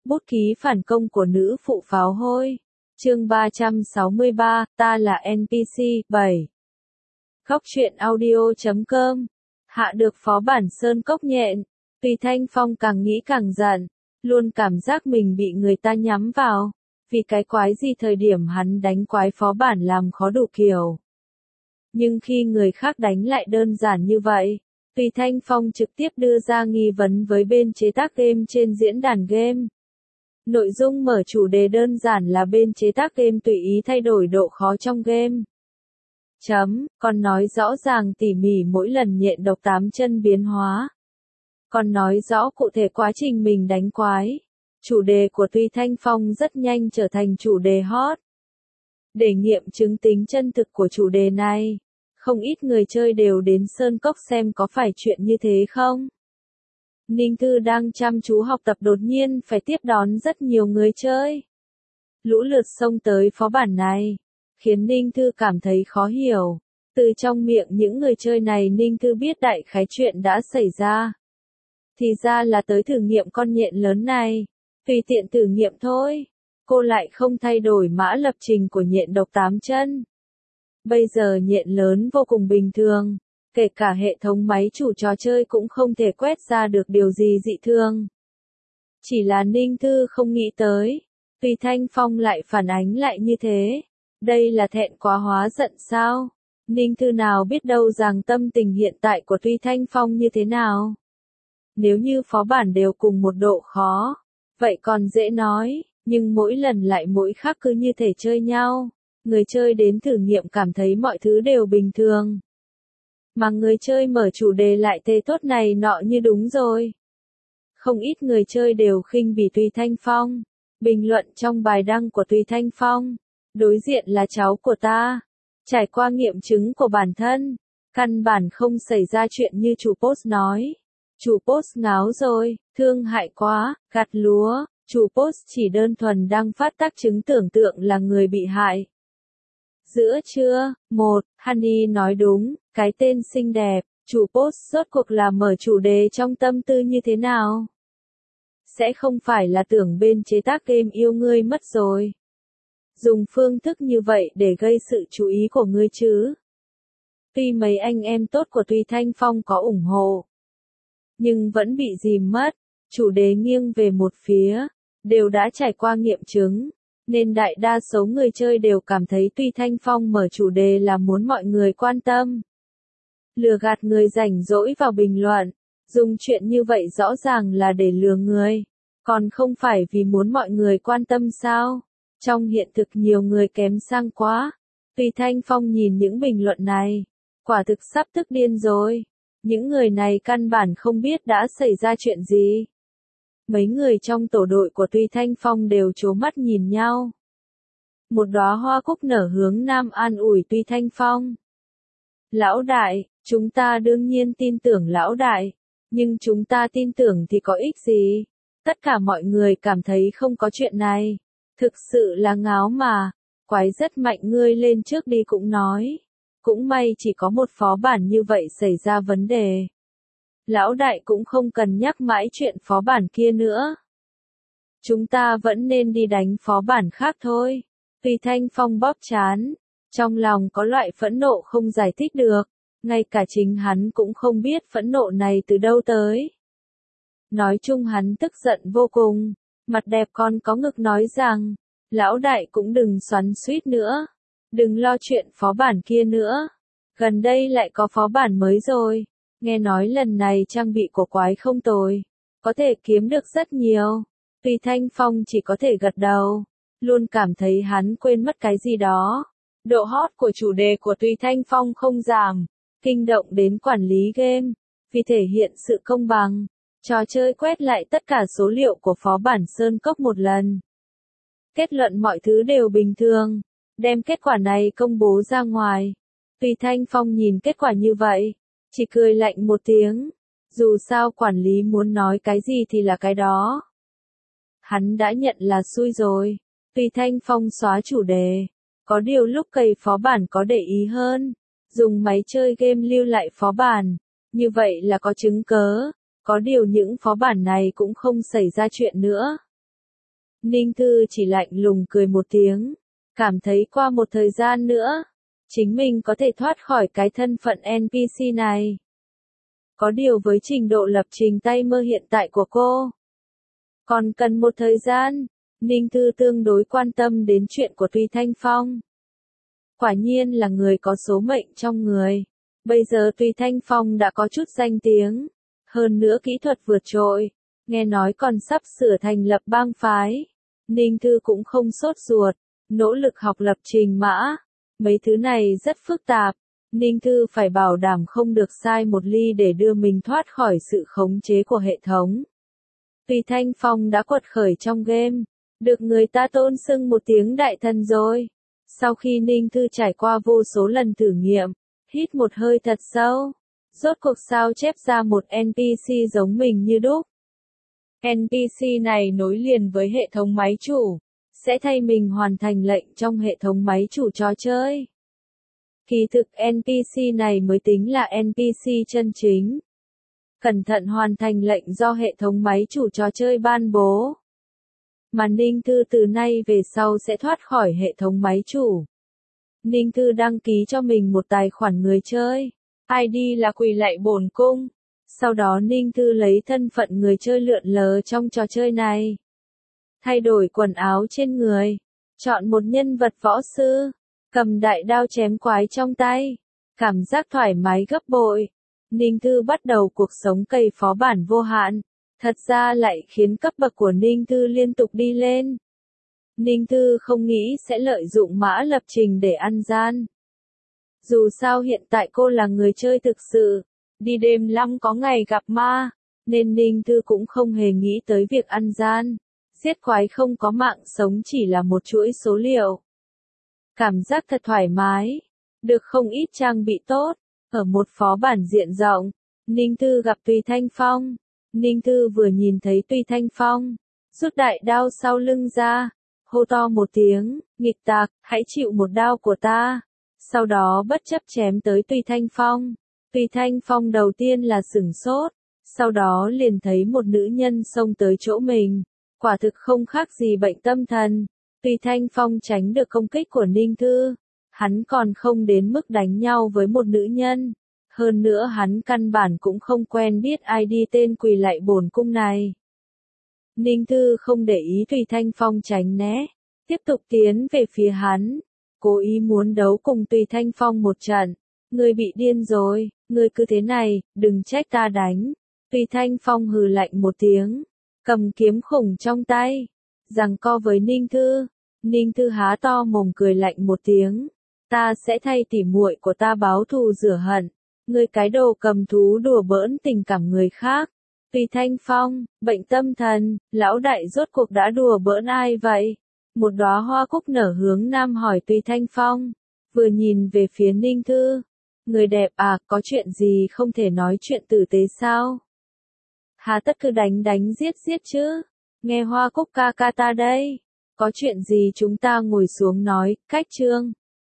Bút ký phản công của nữ phụ pháo hôi. Chương 363, ta là NPC, 7. Góc truyện audio.com. Hạ được phó bản Sơn Cốc nhện. Tùy Thanh Phong càng nghĩ càng giận, luôn cảm giác mình bị người ta nhắm vào. Vì cái quái gì thời điểm hắn đánh quái phó bản làm khó đủ kiểu. Nhưng khi người khác đánh lại đơn giản như vậy, Tùy Thanh Phong trực tiếp đưa ra nghi vấn với bên chế tác game trên diễn đàn game. Nội dung mở chủ đề đơn giản là bên chế tác game tùy ý thay đổi độ khó trong game. Còn nói rõ ràng tỉ mỉ mỗi lần nhện độc 8 chân biến hóa. Còn nói rõ cụ thể quá trình mình đánh quái. Chủ đề của Tùy Thanh Phong rất nhanh trở thành chủ đề hot. Để nghiệm chứng tính chân thực của chủ đề này, không ít người chơi đều đến Sơn Cốc xem có phải chuyện như thế không. Ninh Thư đang chăm chú học tập đột nhiên phải tiếp đón rất nhiều người chơi. Lũ lượt xông tới phó bản này, khiến Ninh Thư cảm thấy khó hiểu. Từ trong miệng những người chơi này Ninh Thư biết đại khái chuyện đã xảy ra. Thì ra là tới thử nghiệm con nhện lớn này, tùy tiện thử nghiệm thôi. Cô lại không thay đổi mã lập trình của nhện độc 8 chân. Bây giờ nhện lớn vô cùng bình thường, kể cả hệ thống máy chủ trò chơi cũng không thể quét ra được điều gì dị thường. Chỉ là Ninh Thư không nghĩ tới, Tùy Thanh Phong lại phản ánh lại như thế. Đây là thẹn quá hóa giận sao? Ninh Thư nào biết đâu rằng tâm tình hiện tại của Tùy Thanh Phong như thế nào. Nếu như phó bản đều cùng một độ khó, vậy còn dễ nói, nhưng mỗi lần lại mỗi khác cứ như thể chơi nhau. Người chơi đến thử nghiệm cảm thấy mọi thứ đều bình thường. Mà người chơi mở chủ đề lại tê tốt này nọ như đúng rồi. Không ít người chơi đều khinh bỉ Tùy Thanh Phong. Bình luận trong bài đăng của Tùy Thanh Phong. Đối diện là cháu của ta. Trải qua nghiệm chứng của bản thân, căn bản không xảy ra chuyện như chủ post nói. Chủ post ngáo rồi, thương hại quá, gặt lúa. Chủ post chỉ đơn thuần đăng phát tác chứng tưởng tượng là người bị hại. Giữa trưa, Honey nói đúng, cái tên xinh đẹp, chủ post rốt cuộc là mở chủ đề trong tâm tư như thế nào? Sẽ không phải là tưởng bên chế tác game yêu ngươi mất rồi. Dùng phương thức như vậy để gây sự chú ý của ngươi chứ. Tuy mấy anh em tốt của Tùy Thanh Phong có ủng hộ, nhưng vẫn bị dìm mất, chủ đề nghiêng về một phía, đều đã trải qua nghiệm chứng. Nên đại đa số người chơi đều cảm thấy Tùy Thanh Phong mở chủ đề là muốn mọi người quan tâm. Lừa gạt người rảnh rỗi vào bình luận, dùng chuyện như vậy rõ ràng là để lừa người, còn không phải vì muốn mọi người quan tâm sao? Trong hiện thực nhiều người kém sang quá. Tùy Thanh Phong nhìn những bình luận này, quả thực sắp tức điên rồi. Những người này căn bản không biết đã xảy ra chuyện gì. Mấy người trong tổ đội của Tùy Thanh Phong đều trố mắt nhìn nhau. Một đóa hoa cúc nở hướng nam an ủi Tùy Thanh Phong. Lão đại, chúng ta đương nhiên tin tưởng lão đại, nhưng chúng ta tin tưởng thì có ích gì? Tất cả mọi người cảm thấy không có chuyện này. Thực sự là ngáo mà, quái rất mạnh ngươi lên trước đi cũng nói. Cũng may chỉ có một phó bản như vậy xảy ra vấn đề. Lão đại cũng không cần nhắc mãi chuyện phó bản kia nữa. Chúng ta vẫn nên đi đánh phó bản khác thôi. Tùy Thanh Phong bóp trán, trong lòng có loại phẫn nộ không giải thích được, ngay cả chính hắn cũng không biết phẫn nộ này từ đâu tới. Nói chung hắn tức giận vô cùng, mặt đẹp còn có ngực nói rằng, lão đại cũng đừng xoắn xuýt nữa, đừng lo chuyện phó bản kia nữa, gần đây lại có phó bản mới rồi. Nghe nói lần này trang bị của quái không tồi, có thể kiếm được rất nhiều. Tùy Thanh Phong chỉ có thể gật đầu, luôn cảm thấy hắn quên mất cái gì đó. Độ hot của chủ đề của Tùy Thanh Phong không giảm, kinh động đến quản lý game. Vì thể hiện sự công bằng, trò chơi quét lại tất cả số liệu của phó bản Sơn Cốc một lần. Kết luận mọi thứ đều bình thường, đem kết quả này công bố ra ngoài. Tùy Thanh Phong nhìn kết quả như vậy, chỉ cười lạnh một tiếng. Dù sao quản lý muốn nói cái gì thì là cái đó. Hắn đã nhận là xui rồi. Tùy Thanh Phong xóa chủ đề. Có điều lúc cày phó bản có để ý hơn. Dùng máy chơi game lưu lại phó bản. Như vậy là có chứng cớ. Có điều những phó bản này cũng không xảy ra chuyện nữa. Ninh Thư chỉ lạnh lùng cười một tiếng, cảm thấy qua một thời gian nữa, chính mình có thể thoát khỏi cái thân phận NPC này. Có điều với trình độ lập trình tay mơ hiện tại của cô, còn cần một thời gian, Ninh Thư tương đối quan tâm đến chuyện của Tùy Thanh Phong. Quả nhiên là người có số mệnh trong người. Bây giờ Tùy Thanh Phong đã có chút danh tiếng, hơn nữa kỹ thuật vượt trội, nghe nói còn sắp sửa thành lập bang phái. Ninh Thư cũng không sốt ruột, nỗ lực học lập trình mã. Mấy thứ này rất phức tạp, Ninh Thư phải bảo đảm không được sai một ly để đưa mình thoát khỏi sự khống chế của hệ thống. Tùy Thanh Phong đã quật khởi trong game, được người ta tôn xưng một tiếng đại thần rồi. Sau khi Ninh Thư trải qua vô số lần thử nghiệm, hít một hơi thật sâu, rốt cuộc sao chép ra một NPC giống mình như đúc. NPC này nối liền với hệ thống máy chủ, sẽ thay mình hoàn thành lệnh trong hệ thống máy chủ trò chơi. Kỳ thực NPC này mới tính là NPC chân chính. Cẩn thận hoàn thành lệnh do hệ thống máy chủ trò chơi ban bố. Mà Ninh Thư từ nay về sau sẽ thoát khỏi hệ thống máy chủ. Ninh Thư đăng ký cho mình một tài khoản người chơi. ID là Quỳ Lạy Bổn Cung. Sau đó Ninh Thư lấy thân phận người chơi lượn lờ trong trò chơi này. Thay đổi quần áo trên người. Chọn một nhân vật võ sư. Cầm đại đao chém quái trong tay. Cảm giác thoải mái gấp bội. Ninh Thư bắt đầu cuộc sống cày phó bản vô hạn. Thật ra lại khiến cấp bậc của Ninh Thư liên tục đi lên. Ninh Thư không nghĩ sẽ lợi dụng mã lập trình để ăn gian. Dù sao hiện tại cô là người chơi thực sự, đi đêm lắm có ngày gặp ma, nên Ninh Thư cũng không hề nghĩ tới việc ăn gian. Giết quái không có mạng sống chỉ là một chuỗi số liệu. Cảm giác thật thoải mái, được không ít trang bị tốt. Ở một phó bản diện rộng, Ninh Thư gặp Tùy Thanh Phong. Ninh Thư vừa nhìn thấy Tùy Thanh Phong, rút đại đao sau lưng ra, hô to một tiếng, nghịch tặc, hãy chịu một đao của ta. Sau đó bất chấp chém tới Tùy Thanh Phong. Tùy Thanh Phong đầu tiên là sửng sốt, sau đó liền thấy một nữ nhân xông tới chỗ mình. Quả thực không khác gì bệnh tâm thần. Tùy Thanh Phong tránh được công kích của Ninh Thư. Hắn còn không đến mức đánh nhau với một nữ nhân. Hơn nữa hắn căn bản cũng không quen biết ai đi tên Quỳ Lạy Bổn Cung này. Ninh Thư không để ý Tùy Thanh Phong tránh né, tiếp tục tiến về phía hắn, cố ý muốn đấu cùng Tùy Thanh Phong một trận. Ngươi bị điên rồi, ngươi cứ thế này, đừng trách ta đánh. Tùy Thanh Phong hừ lạnh một tiếng, cầm kiếm khủng trong tay, giằng co với Ninh Thư. Ninh Thư há to mồm cười lạnh một tiếng, ta sẽ thay tỉ muội của ta báo thù rửa hận. Ngươi cái đồ cầm thú đùa bỡn tình cảm người khác. Tùy Thanh Phong, bệnh tâm thần, lão đại rốt cuộc đã đùa bỡn ai vậy? Một đóa hoa cúc nở hướng nam hỏi Tùy Thanh Phong, vừa nhìn về phía Ninh Thư. Người đẹp à, có chuyện gì không thể nói chuyện tử tế sao? Hà tất cứ đánh đánh giết giết chứ? Nghe hoa cúc ca ca ta đây. Có chuyện gì chúng ta ngồi xuống nói, cách chương.